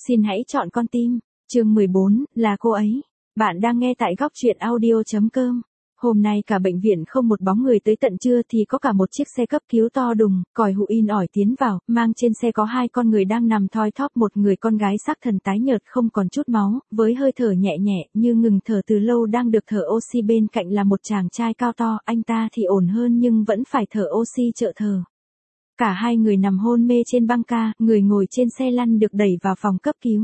Xin hãy chọn con tim. Chương 14, là cô ấy. Bạn đang nghe tại góc truyện audio.com. Hôm nay cả bệnh viện không một bóng người, tới tận trưa thì có cả một chiếc xe cấp cứu to đùng, còi hụ in ỏi tiến vào, mang trên xe có hai con người đang nằm thoi thóp, một người con gái sắc thần tái nhợt không còn chút máu, với hơi thở nhẹ nhẹ như ngừng thở từ lâu đang được thở oxy, bên cạnh là một chàng trai cao to, anh ta thì ổn hơn nhưng vẫn phải thở oxy trợ thở. Cả hai người nằm hôn mê trên băng ca, người ngồi trên xe lăn được đẩy vào phòng cấp cứu.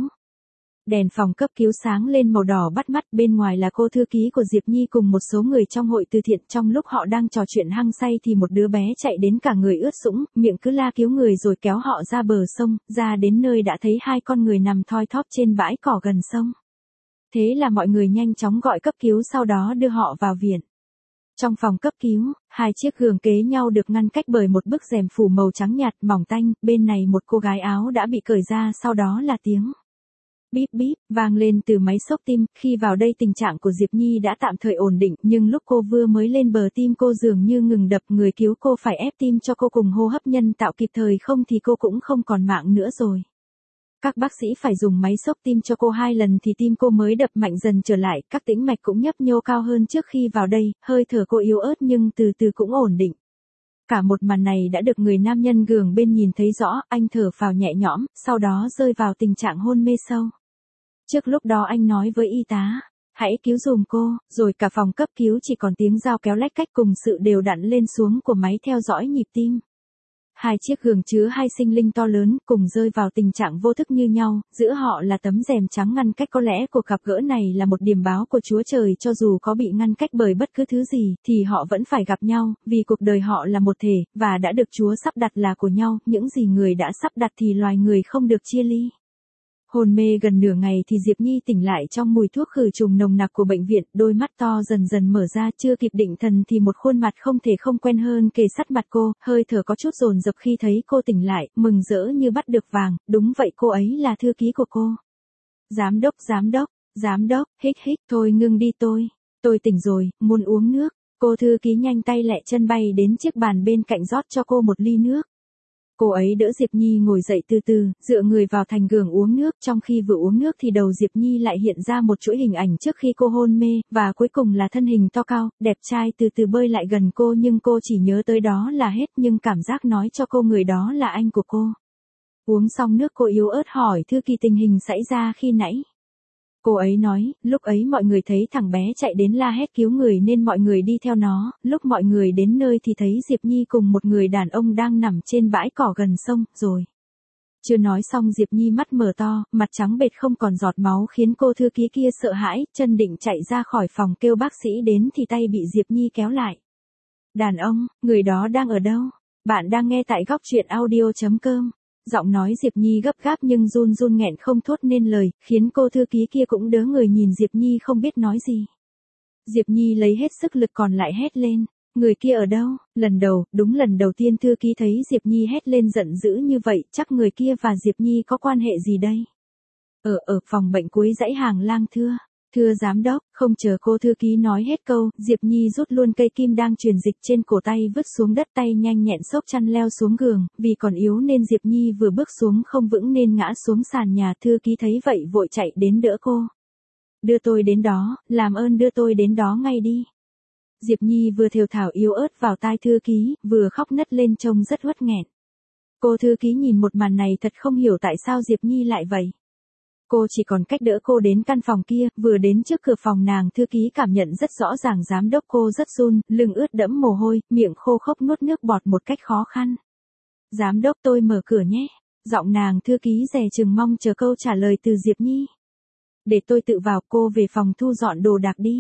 Đèn phòng cấp cứu sáng lên màu đỏ bắt mắt, bên ngoài là cô thư ký của Diệp Nhi cùng một số người trong hội từ thiện. Trong lúc họ đang trò chuyện hăng say thì một đứa bé chạy đến cả người ướt sũng, miệng cứ la cứu người rồi kéo họ ra bờ sông, ra đến nơi đã thấy hai con người nằm thoi thóp trên bãi cỏ gần sông. Thế là mọi người nhanh chóng gọi cấp cứu, sau đó đưa họ vào viện. Trong phòng cấp cứu, hai chiếc giường kế nhau được ngăn cách bởi một bức rèm phủ màu trắng nhạt mỏng tanh, bên này một cô gái áo đã bị cởi ra, sau đó là tiếng bíp bíp vang lên từ máy xốc tim. Khi vào đây tình trạng của Diệp Nhi đã tạm thời ổn định, nhưng lúc cô vừa mới lên bờ tim cô dường như ngừng đập, người cứu cô phải ép tim cho cô cùng hô hấp nhân tạo kịp thời, không thì cô cũng không còn mạng nữa rồi. Các bác sĩ phải dùng máy xốc tim cho cô 2 lần thì tim cô mới đập mạnh dần trở lại, các tĩnh mạch cũng nhấp nhô cao hơn trước khi vào đây, hơi thở cô yếu ớt nhưng từ từ cũng ổn định. Cả một màn này đã được người nam nhân giường bên nhìn thấy rõ, anh thở phào nhẹ nhõm, sau đó rơi vào tình trạng hôn mê sâu. Trước lúc đó anh nói với y tá, hãy cứu dùm cô, rồi cả phòng cấp cứu chỉ còn tiếng dao kéo lách cách cùng sự đều đặn lên xuống của máy theo dõi nhịp tim. Hai chiếc giường chứa hai sinh linh to lớn cùng rơi vào tình trạng vô thức như nhau, giữa họ là tấm rèm trắng ngăn cách. Có lẽ cuộc gặp gỡ này là một điềm báo của Chúa Trời, cho dù có bị ngăn cách bởi bất cứ thứ gì, thì họ vẫn phải gặp nhau, vì cuộc đời họ là một thể, và đã được Chúa sắp đặt là của nhau, những gì người đã sắp đặt thì loài người không được chia ly. Hôn mê gần nửa ngày thì Diệp Nhi tỉnh lại trong mùi thuốc khử trùng nồng nặc của bệnh viện, đôi mắt to dần dần mở ra, chưa kịp định thần thì một khuôn mặt không thể không quen hơn kề sát mặt cô, hơi thở có chút dồn dập khi thấy cô tỉnh lại, mừng rỡ như bắt được vàng, đúng vậy, cô ấy là thư ký của cô. Giám đốc, hích, thôi ngưng đi, tôi tỉnh rồi, muốn uống nước. Cô thư ký nhanh tay lẹ chân bay đến chiếc bàn bên cạnh rót cho cô một ly nước. Cô ấy đỡ Diệp Nhi ngồi dậy từ từ, dựa người vào thành giường uống nước. Trong khi vừa uống nước thì đầu Diệp Nhi lại hiện ra một chuỗi hình ảnh trước khi cô hôn mê, và cuối cùng là thân hình to cao, đẹp trai từ từ bơi lại gần cô, nhưng cô chỉ nhớ tới đó là hết, nhưng cảm giác nói cho cô người đó là anh của cô. Uống xong nước cô yếu ớt hỏi thư ký tình hình xảy ra khi nãy. Cô ấy nói, lúc ấy mọi người thấy thằng bé chạy đến la hét cứu người nên mọi người đi theo nó, lúc mọi người đến nơi thì thấy Diệp Nhi cùng một người đàn ông đang nằm trên bãi cỏ gần sông, rồi. Chưa nói xong Diệp Nhi mắt mở to, mặt trắng bệch không còn giọt máu, khiến cô thư ký kia sợ hãi, chân định chạy ra khỏi phòng kêu bác sĩ đến thì tay bị Diệp Nhi kéo lại. Đàn ông, người đó đang ở đâu? Bạn đang nghe tại góc truyện audio.com. Giọng nói Diệp Nhi gấp gáp nhưng run nghẹn không thốt nên lời, khiến cô thư ký kia cũng đớ người nhìn Diệp Nhi không biết nói gì. Diệp Nhi lấy hết sức lực còn lại hét lên, người kia ở đâu? Đúng lần đầu tiên thư ký thấy Diệp Nhi hét lên giận dữ như vậy, chắc người kia và Diệp Nhi có quan hệ gì đây? Ở phòng bệnh cuối dãy hàng lang thưa giám đốc. Không chờ cô thư ký nói hết câu, Diệp Nhi rút luôn cây kim đang truyền dịch trên cổ tay vứt xuống đất, tay nhanh nhẹn xốc chăn leo xuống giường, vì còn yếu nên Diệp Nhi vừa bước xuống không vững nên ngã xuống sàn nhà. Thư ký thấy vậy vội chạy đến đỡ cô. Đưa tôi đến đó, làm ơn đưa tôi đến đó ngay đi. Diệp Nhi vừa thều thào yếu ớt vào tai thư ký, vừa khóc nấc lên trông rất uất nghẹn. Cô thư ký nhìn một màn này thật không hiểu tại sao Diệp Nhi lại vậy. Cô chỉ còn cách đỡ cô đến căn phòng kia, vừa đến trước cửa phòng nàng thư ký cảm nhận rất rõ ràng giám đốc cô rất run, lưng ướt đẫm mồ hôi, miệng khô khốc nuốt nước bọt một cách khó khăn. Giám đốc, tôi mở cửa nhé. Giọng nàng thư ký dè chừng mong chờ câu trả lời từ Diệp Nhi. Để tôi tự vào, cô về phòng thu dọn đồ đạc đi.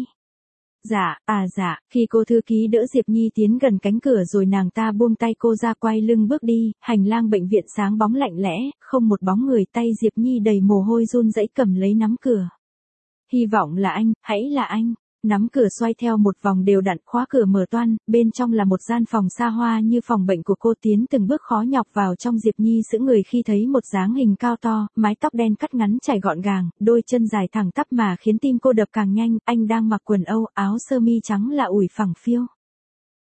Dạ, khi cô thư ký đỡ Diệp Nhi tiến gần cánh cửa rồi nàng ta buông tay cô ra quay lưng bước đi, hành lang bệnh viện sáng bóng lạnh lẽ, không một bóng người, tay Diệp Nhi đầy mồ hôi run rẩy cầm lấy nắm cửa. Hy vọng là anh, hãy là anh. Nắm cửa xoay theo một vòng đều đặn, khóa cửa mở toang, bên trong là một gian phòng xa hoa như phòng bệnh của cô. Tiến từng bước khó nhọc vào trong, Diệp Nhi sững người khi thấy một dáng hình cao to, mái tóc đen cắt ngắn chải gọn gàng, đôi chân dài thẳng tắp mà khiến tim cô đập càng nhanh. Anh đang mặc quần Âu, áo sơ mi trắng là ủi phẳng phiu.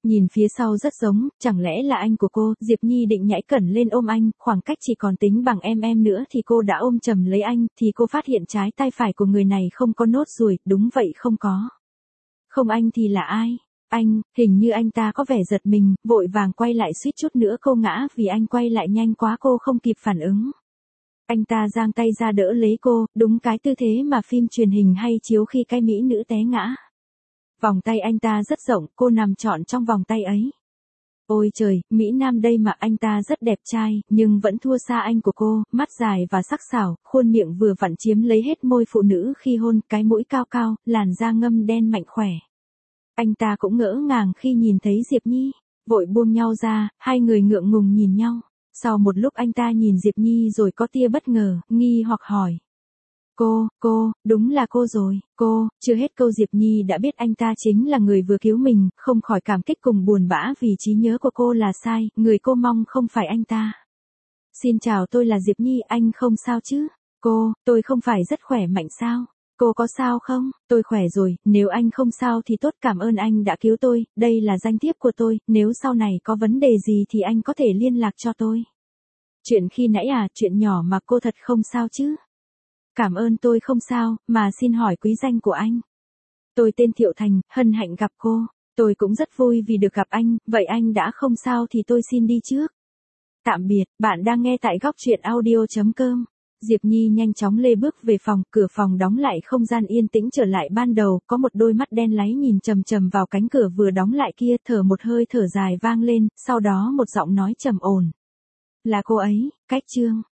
Nhìn phía sau rất giống, chẳng lẽ là anh của cô, Diệp Nhi định nhảy cẩn lên ôm anh, khoảng cách chỉ còn tính bằng em nữa thì cô đã ôm chầm lấy anh, thì cô phát hiện trái tay phải của người này không có nốt ruồi, đúng vậy không có. Không anh thì là ai? Anh, hình như anh ta có vẻ giật mình, vội vàng quay lại suýt chút nữa cô ngã vì anh quay lại nhanh quá cô không kịp phản ứng. Anh ta giang tay ra đỡ lấy cô, đúng cái tư thế mà phim truyền hình hay chiếu khi cái mỹ nữ té ngã. Vòng tay anh ta rất rộng, cô nằm trọn trong vòng tay ấy. Ôi trời, Mỹ Nam đây mà anh ta rất đẹp trai, nhưng vẫn thua xa anh của cô, mắt dài và sắc sảo, khuôn miệng vừa vặn chiếm lấy hết môi phụ nữ khi hôn, cái mũi cao cao, làn da ngâm đen mạnh khỏe. Anh ta cũng ngỡ ngàng khi nhìn thấy Diệp Nhi, vội buông nhau ra, hai người ngượng ngùng nhìn nhau. Sau một lúc anh ta nhìn Diệp Nhi rồi có tia bất ngờ, nghi hoặc hỏi. Cô, đúng là cô rồi, cô, chưa hết câu Diệp Nhi đã biết anh ta chính là người vừa cứu mình, không khỏi cảm kích cùng buồn bã vì trí nhớ của cô là sai, người cô mong không phải anh ta. Xin chào tôi là Diệp Nhi, anh không sao chứ? Tôi không phải rất khỏe mạnh sao? Cô có sao không? Tôi khỏe rồi, nếu anh không sao thì tốt, cảm ơn anh đã cứu tôi, đây là danh thiếp của tôi, nếu sau này có vấn đề gì thì anh có thể liên lạc cho tôi. Chuyện khi nãy à, chuyện nhỏ mà cô thật không sao chứ? Cảm ơn tôi không sao, mà xin hỏi quý danh của anh. Tôi tên Thiệu Thành, hân hạnh gặp cô. Tôi cũng rất vui vì được gặp anh, vậy anh đã không sao thì tôi xin đi trước. Tạm biệt, bạn đang nghe tại góc truyện audio.com. Diệp Nhi nhanh chóng lê bước về phòng, cửa phòng đóng lại, không gian yên tĩnh trở lại ban đầu, có một đôi mắt đen láy nhìn chằm chằm vào cánh cửa vừa đóng lại kia, thở một hơi thở dài vang lên, sau đó một giọng nói trầm ổn. Là cô ấy, Cách Trương.